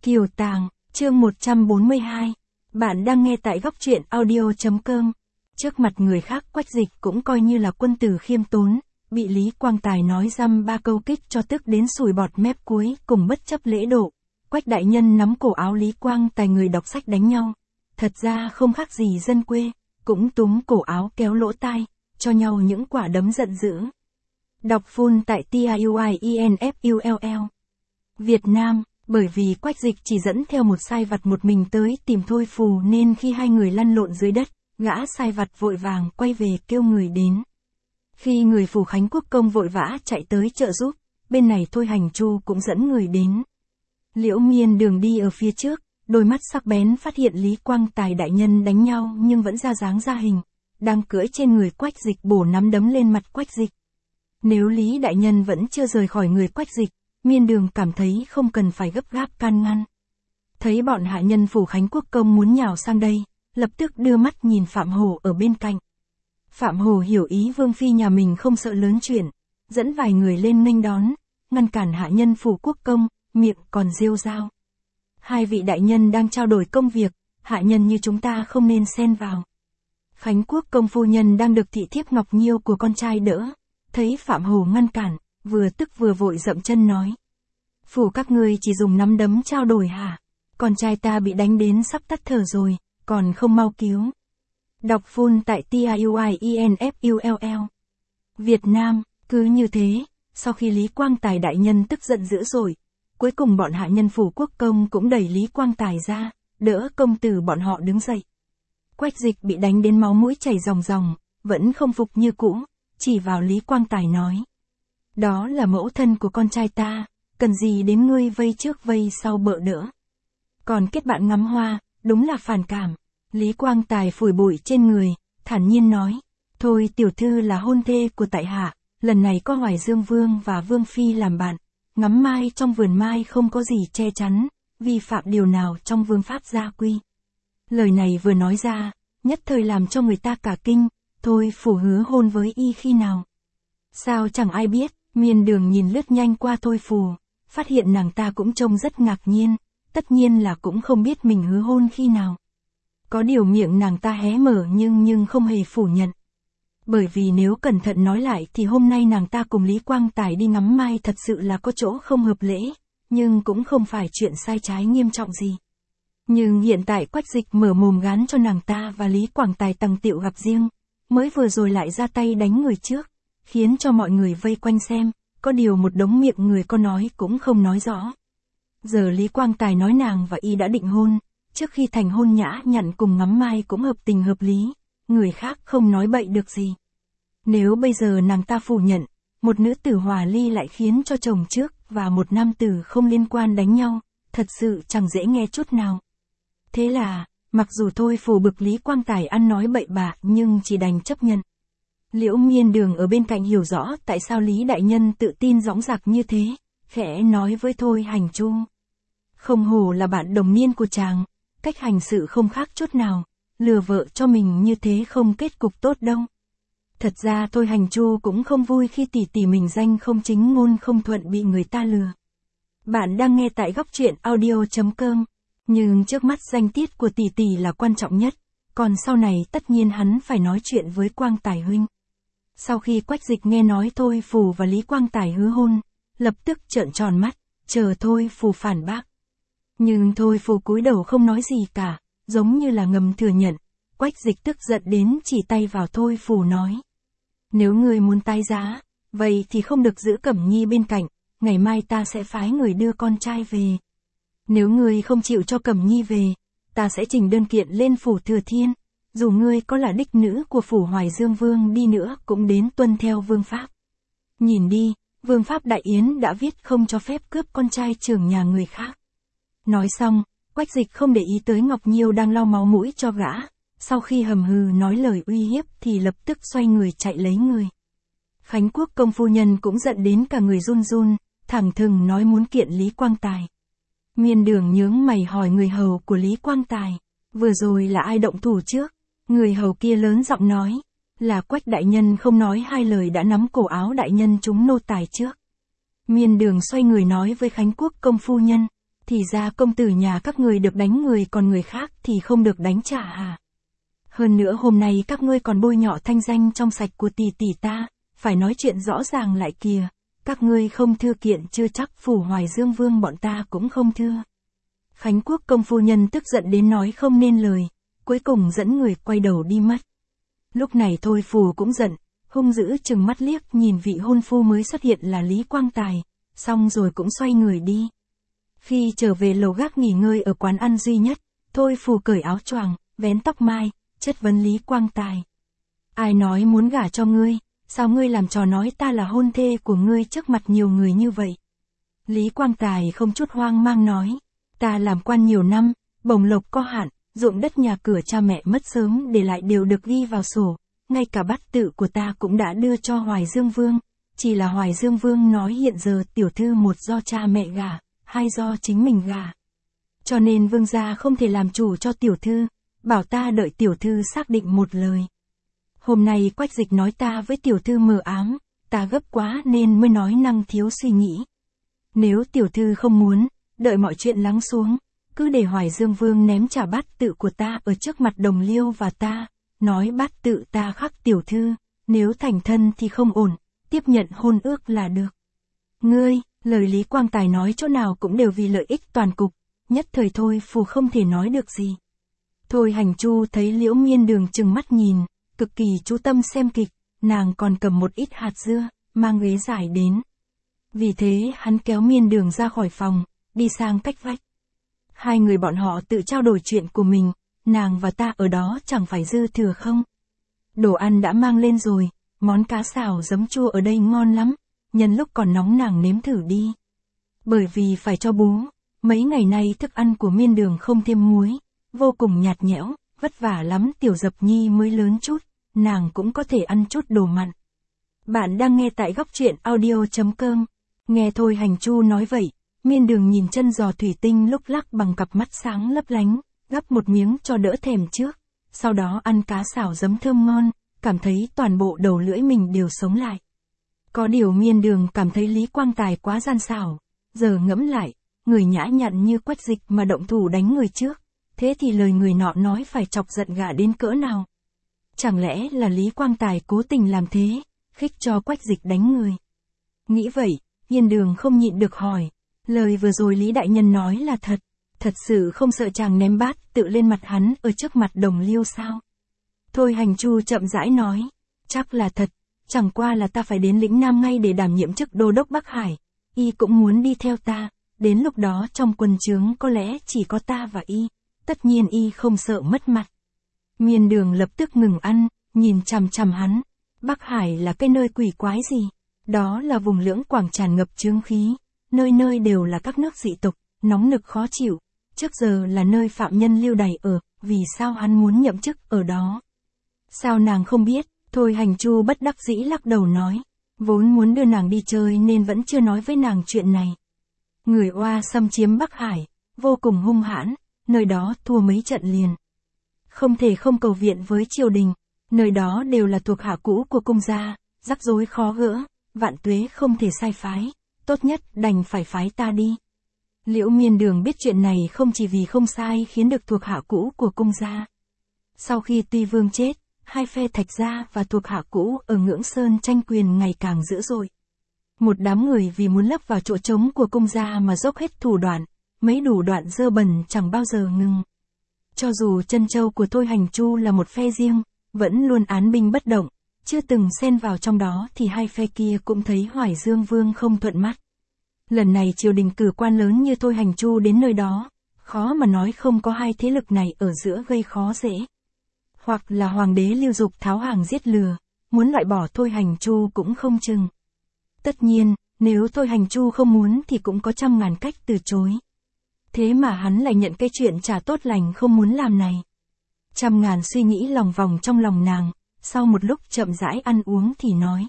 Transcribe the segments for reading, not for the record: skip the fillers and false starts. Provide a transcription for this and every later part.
Kiều Tàng, chương 142. Bạn đang nghe tại góc truyện audio.com. Trước mặt người khác Quách Dịch cũng coi như là quân tử khiêm tốn, bị Lý Quang Tài nói dăm ba câu kích cho tức đến sùi bọt mép cuối cùng bất chấp lễ độ. Quách đại nhân nắm cổ áo Lý Quang Tài người đọc sách đánh nhau. Thật ra không khác gì dân quê, cũng túm cổ áo kéo lỗ tai, cho nhau những quả đấm giận dữ. Đọc full tại TIUIENFULL. Việt Nam. Bởi vì Quách Dịch chỉ dẫn theo một sai vặt một mình tới tìm Thôi Phù nên khi hai người lăn lộn dưới đất, gã sai vặt vội vàng quay về kêu người đến. Khi người phủ Khánh Quốc công vội vã chạy tới trợ giúp, bên này Thôi Hành Chu cũng dẫn người đến. Liễu Miên Đường đi ở phía trước, đôi mắt sắc bén phát hiện Lý Quang Tài đại nhân đánh nhau nhưng vẫn ra dáng ra hình, đang cưỡi trên người Quách Dịch bổ nắm đấm lên mặt Quách Dịch. Nếu Lý đại nhân vẫn chưa rời khỏi người Quách Dịch, Miên Đường cảm thấy không cần phải gấp gáp can ngăn. Thấy bọn hạ nhân phủ Khánh Quốc công muốn nhào sang đây, lập tức đưa mắt nhìn Phạm Hổ ở bên cạnh. Phạm Hổ hiểu ý Vương Phi nhà mình không sợ lớn chuyện, dẫn vài người lên nghênh đón, ngăn cản hạ nhân phủ quốc công, miệng còn rêu rao. Hai vị đại nhân đang trao đổi công việc, hạ nhân như chúng ta không nên xen vào. Khánh Quốc công phu nhân đang được thị thiếp Ngọc Nhiêu của con trai đỡ, thấy Phạm Hổ ngăn cản, vừa tức vừa vội dậm chân nói. Phủ các ngươi chỉ dùng nắm đấm trao đổi hả? Con trai ta bị đánh đến sắp tắt thở rồi, còn không mau cứu. Đọc full tại TIUIENFULL. Việt Nam. Cứ như thế, sau khi Lý Quang Tài đại nhân tức giận dữ dội, cuối cùng bọn hạ nhân phủ quốc công cũng đẩy Lý Quang Tài ra, đỡ công tử bọn họ đứng dậy. Quách Dịch bị đánh đến máu mũi chảy ròng ròng, vẫn không phục như cũ, chỉ vào Lý Quang Tài nói. Đó là mẫu thân của con trai ta, cần gì đến ngươi vây trước vây sau bợ đỡ. Còn kết bạn ngắm hoa, đúng là phản cảm. Lý Quang Tài phủi bụi trên người, thản nhiên nói. Thôi tiểu thư là hôn thê của tại hạ, lần này có Hoài Dương Vương và Vương Phi làm bạn. Ngắm mai trong vườn mai không có gì che chắn, vi phạm điều nào trong vương pháp gia quy. Lời này vừa nói ra, nhất thời làm cho người ta cả kinh, Thôi Phủ hứa hôn với y khi nào. Sao chẳng ai biết. Miên Đường nhìn lướt nhanh qua Thôi Phù, phát hiện nàng ta cũng trông rất ngạc nhiên, tất nhiên là cũng không biết mình hứa hôn khi nào. Có điều miệng nàng ta hé mở nhưng không hề phủ nhận. Bởi vì nếu cẩn thận nói lại thì hôm nay nàng ta cùng Lý Quang Tài đi ngắm mai thật sự là có chỗ không hợp lễ, nhưng cũng không phải chuyện sai trái nghiêm trọng gì. Nhưng hiện tại Quách Dịch mở mồm gán cho nàng ta và Lý Quang Tài tằng tiệu gặp riêng, mới vừa rồi lại ra tay đánh người trước, khiến cho mọi người vây quanh xem, có điều một đống miệng người có nói cũng không nói rõ. Giờ Lý Quang Tài nói nàng và y đã định hôn, trước khi thành hôn nhã nhặn cùng ngắm mai cũng hợp tình hợp lý, người khác không nói bậy được gì. Nếu bây giờ nàng ta phủ nhận, một nữ tử hòa ly lại khiến cho chồng trước và một nam tử không liên quan đánh nhau, thật sự chẳng dễ nghe chút nào. Thế là, mặc dù Thôi Phù bực Lý Quang Tài ăn nói bậy bạ nhưng chỉ đành chấp nhận. Liễu Miên Đường ở bên cạnh hiểu rõ tại sao Lý đại nhân tự tin dõng dạc như thế, khẽ nói với Thôi Hành Chu. Không hổ là bạn đồng niên của chàng, cách hành sự không khác chút nào, lừa vợ cho mình như thế không kết cục tốt đâu. Thật ra Thôi Hành Chu cũng không vui khi tỷ tỷ mình danh không chính ngôn không thuận bị người ta lừa. Bạn đang nghe tại góc truyện audio.com, nhưng trước mắt danh tiết của tỷ tỷ là quan trọng nhất, còn sau này tất nhiên hắn phải nói chuyện với Quang Tài huynh. Sau khi Quách Dịch nghe nói Thôi Phù và Lý Quang Tài hứa hôn, lập tức trợn tròn mắt, chờ Thôi Phù phản bác. Nhưng Thôi Phù cúi đầu không nói gì cả, giống như là ngầm thừa nhận. Quách Dịch tức giận đến chỉ tay vào Thôi Phù nói. Nếu ngươi muốn tái giá, vậy thì không được giữ Cẩm Nhi bên cạnh, ngày mai ta sẽ phái người đưa con trai về. Nếu ngươi không chịu cho Cẩm Nhi về, ta sẽ trình đơn kiện lên phủ Thừa Thiên. Dù ngươi có là đích nữ của phủ Hoài Dương Vương đi nữa cũng đến tuân theo vương pháp. Nhìn đi, vương pháp Đại Yến đã viết không cho phép cướp con trai trưởng nhà người khác. Nói xong, Quách Dịch không để ý tới Ngọc Nhiêu đang lau máu mũi cho gã, sau khi hầm hừ nói lời uy hiếp thì lập tức xoay người chạy lấy người. Khánh Quốc công phu nhân cũng giận đến cả người run run, thẳng thừng nói muốn kiện Lý Quang Tài. Miên Đường nhướng mày hỏi người hầu của Lý Quang Tài, vừa rồi là ai động thủ trước? Người hầu kia lớn giọng nói, là Quách đại nhân không nói hai lời đã nắm cổ áo đại nhân chúng nô tài trước. Miên Đường xoay người nói với Khánh Quốc công phu nhân, Thì ra công tử nhà các người được đánh người còn người khác thì không được đánh trả hả? Hơn nữa hôm nay các ngươi còn bôi nhọ thanh danh trong sạch của tỷ tỷ ta, phải nói chuyện rõ ràng lại kìa, các ngươi không thưa kiện chưa chắc phủ Hoài Dương Vương bọn ta cũng không thưa. Khánh Quốc công phu nhân tức giận đến nói không nên lời, cuối cùng dẫn người quay đầu đi mất. Lúc này Thôi Phù cũng giận, hung dữ chừng mắt liếc nhìn vị hôn phu mới xuất hiện là Lý Quang Tài, xong rồi cũng xoay người đi. Khi trở về lầu gác nghỉ ngơi ở quán ăn duy nhất, Thôi Phù cởi áo choàng, vén tóc mai, chất vấn Lý Quang Tài. Ai nói muốn gả cho ngươi, sao ngươi làm trò nói ta là hôn thê của ngươi trước mặt nhiều người như vậy? Lý Quang Tài không chút hoang mang nói, ta làm quan nhiều năm, bổng lộc có hạn, ruộng đất nhà cửa cha mẹ mất sớm để lại đều được ghi vào sổ, ngay cả bát tự của ta cũng đã đưa cho Hoài Dương Vương, chỉ là Hoài Dương Vương nói hiện giờ tiểu thư một do cha mẹ gả, hai do chính mình gả. Cho nên vương gia không thể làm chủ cho tiểu thư, bảo ta đợi tiểu thư xác định một lời. Hôm nay Quách Dịch nói ta với tiểu thư mờ ám, ta gấp quá nên mới nói năng thiếu suy nghĩ. Nếu tiểu thư không muốn, đợi mọi chuyện lắng xuống, cứ để Hoài Dương Vương ném trả bát tự của ta ở trước mặt Đồng Liêu và ta, nói bát tự ta khắc tiểu thư, nếu thành thân thì không ổn, tiếp nhận hôn ước là được. Ngươi, lời Lý Quang Tài nói chỗ nào cũng đều vì lợi ích toàn cục, nhất thời Thôi Phù không thể nói được gì. Thôi Hành Chu thấy Liễu Miên Đường trừng mắt nhìn, cực kỳ chú tâm xem kịch, nàng còn cầm một ít hạt dưa, mang ghế giải đến. Vì thế hắn kéo Miên Đường ra khỏi phòng, đi sang cách vách. Hai người bọn họ tự trao đổi chuyện của mình, nàng và ta ở đó chẳng phải dư thừa không? Đồ ăn đã mang lên rồi, món cá xào giấm chua ở đây ngon lắm, nhân lúc còn nóng nàng nếm thử đi. Bởi vì phải cho bú, mấy ngày nay thức ăn của Miên Đường không thêm muối, vô cùng nhạt nhẽo, vất vả lắm Tiểu Dập Nhi mới lớn chút, nàng cũng có thể ăn chút đồ mặn. Bạn đang nghe tại góc truyện audio.com. Nghe Thôi Hành Chu nói vậy, Miên Đường nhìn chân giò thủy tinh lúc lắc bằng cặp mắt sáng lấp lánh, gắp một miếng cho đỡ thèm trước, sau đó ăn cá xào giấm thơm ngon, cảm thấy toàn bộ đầu lưỡi mình đều sống lại. Có điều Miên Đường cảm thấy Lý Quang Tài quá gian xảo, giờ ngẫm lại, người nhã nhặn như Quách Dịch mà động thủ đánh người trước, thế thì lời người nọ nói phải chọc giận gã đến cỡ nào? Chẳng lẽ là Lý Quang Tài cố tình làm thế, khích cho Quách Dịch đánh người? Nghĩ vậy, Miên Đường không nhịn được hỏi, lời vừa rồi Lý Đại Nhân nói là thật, thật sự không sợ chàng ném bát tự lên mặt hắn ở trước mặt Đồng Liêu sao? Thôi Hành Chu chậm rãi nói, chắc là thật, chẳng qua là ta phải đến lĩnh Nam ngay để đảm nhiệm chức đô đốc Bắc Hải, y cũng muốn đi theo ta, đến lúc đó trong quân trướng có lẽ chỉ có ta và y, tất nhiên y không sợ mất mặt. Miên Đường lập tức ngừng ăn, nhìn chằm chằm hắn, Bắc Hải là cái nơi quỷ quái gì? Đó là vùng lưỡng quảng tràn ngập chướng khí, nơi nơi đều là các nước dị tộc, nóng nực khó chịu, trước giờ là nơi phạm nhân lưu đày ở, vì sao hắn muốn nhậm chức ở đó? Sao nàng không biết? Thôi Hành Chu bất đắc dĩ lắc đầu nói, vốn muốn đưa nàng đi chơi nên vẫn chưa nói với nàng chuyện này. Người Oa xâm chiếm Bắc Hải, vô cùng hung hãn, nơi đó thua mấy trận liền. Không thể không cầu viện với triều đình, nơi đó đều là thuộc hạ cũ của cung gia, rắc rối khó gỡ, Vạn Tuế không thể sai phái, tốt nhất đành phải phái ta đi. Liễu Miên Đường biết chuyện này không chỉ vì không sai khiến được thuộc hạ cũ của cung gia. Sau khi Tuy Vương chết, hai phe Thạch gia và thuộc hạ cũ ở Ngưỡng Sơn tranh quyền ngày càng dữ dội. Một đám người vì muốn lấp vào chỗ trống của cung gia mà dốc hết thủ đoạn, mấy đủ đoạn dơ bẩn chẳng bao giờ ngừng. Cho dù Trân Châu của Thôi Hành Chu là một phe riêng, vẫn luôn án binh bất động, chưa từng xen vào trong đó thì hai phe kia cũng thấy Hoài Dương Vương không thuận mắt. Lần này triều đình cử quan lớn như Thôi Hành Chu đến nơi đó, khó mà nói không có hai thế lực này ở giữa gây khó dễ. Hoặc là hoàng đế Lưu Dục tháo hàng giết lừa, muốn loại bỏ Thôi Hành Chu cũng không chừng. Tất nhiên, nếu Thôi Hành Chu không muốn thì cũng có trăm ngàn cách từ chối. Thế mà hắn lại nhận cái chuyện chả tốt lành không muốn làm này. Trăm ngàn suy nghĩ lòng vòng trong lòng nàng, sau một lúc chậm rãi ăn uống thì nói.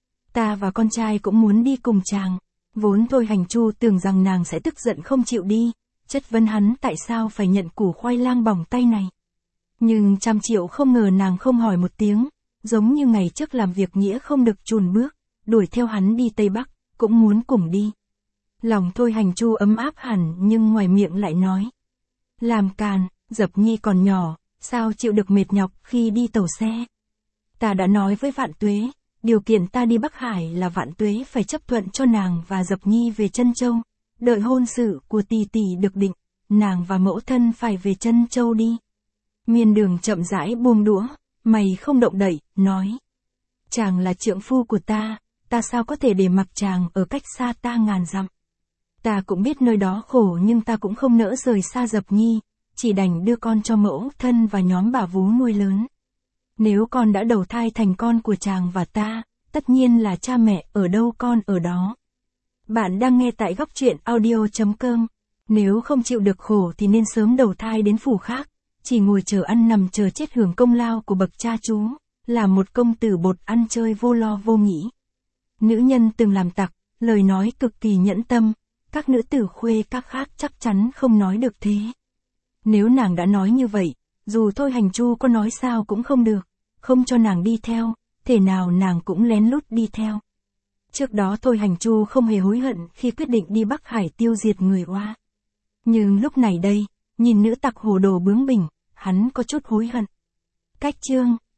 Ta và con trai cũng muốn đi cùng chàng. Vốn Thôi Hành Chu tưởng rằng nàng sẽ tức giận không chịu đi, chất vấn hắn tại sao phải nhận củ khoai lang bỏng tay này. Nhưng trăm triệu không ngờ nàng không hỏi một tiếng, giống như ngày trước làm việc nghĩa không được chùn bước, đuổi theo hắn đi Tây Bắc, cũng muốn cùng đi. Lòng Thôi Hành Chu ấm áp hẳn nhưng ngoài miệng lại nói. Làm càn, Dập Nhi còn nhỏ, sao chịu được mệt nhọc khi đi tàu xe. Ta đã nói với Vạn Tuế, điều kiện ta đi Bắc Hải là Vạn Tuế phải chấp thuận cho nàng và Dập Nhi về Trân Châu. Đợi hôn sự của tỷ tỷ được định, nàng và mẫu thân phải về Trân Châu đi. Miên Đường chậm rãi buông đũa, mày không động đậy, nói. Chàng là trượng phu của ta sao có thể để mặc chàng ở cách xa ta ngàn dặm. Ta cũng biết nơi đó khổ nhưng ta cũng không nỡ rời xa Dập Nhi, chỉ đành đưa con cho mẫu thân và nhóm bà vú nuôi lớn. Nếu con đã đầu thai thành con của chàng và ta, tất nhiên là cha mẹ ở đâu con ở đó. Bạn đang nghe tại góc truyện audio.com. Nếu không chịu được khổ thì nên sớm đầu thai đến phủ khác, chỉ ngồi chờ ăn nằm chờ chết hưởng công lao của bậc cha chú, là một công tử bột ăn chơi vô lo vô nghĩ. Nữ nhân từng làm tặc, lời nói cực kỳ nhẫn tâm, các nữ tử khuê các khác chắc chắn không nói được thế. Nếu nàng đã nói như vậy, dù Thôi Hành Chu có nói sao cũng không được, không cho nàng đi theo, thể nào nàng cũng lén lút đi theo. Trước đó Thôi Hành Chu không hề hối hận khi quyết định đi Bắc Hải tiêu diệt người Oa. Nhưng lúc này đây, nhìn nữ tặc hồ đồ bướng bỉnh, hắn có chút hối hận. Cách chương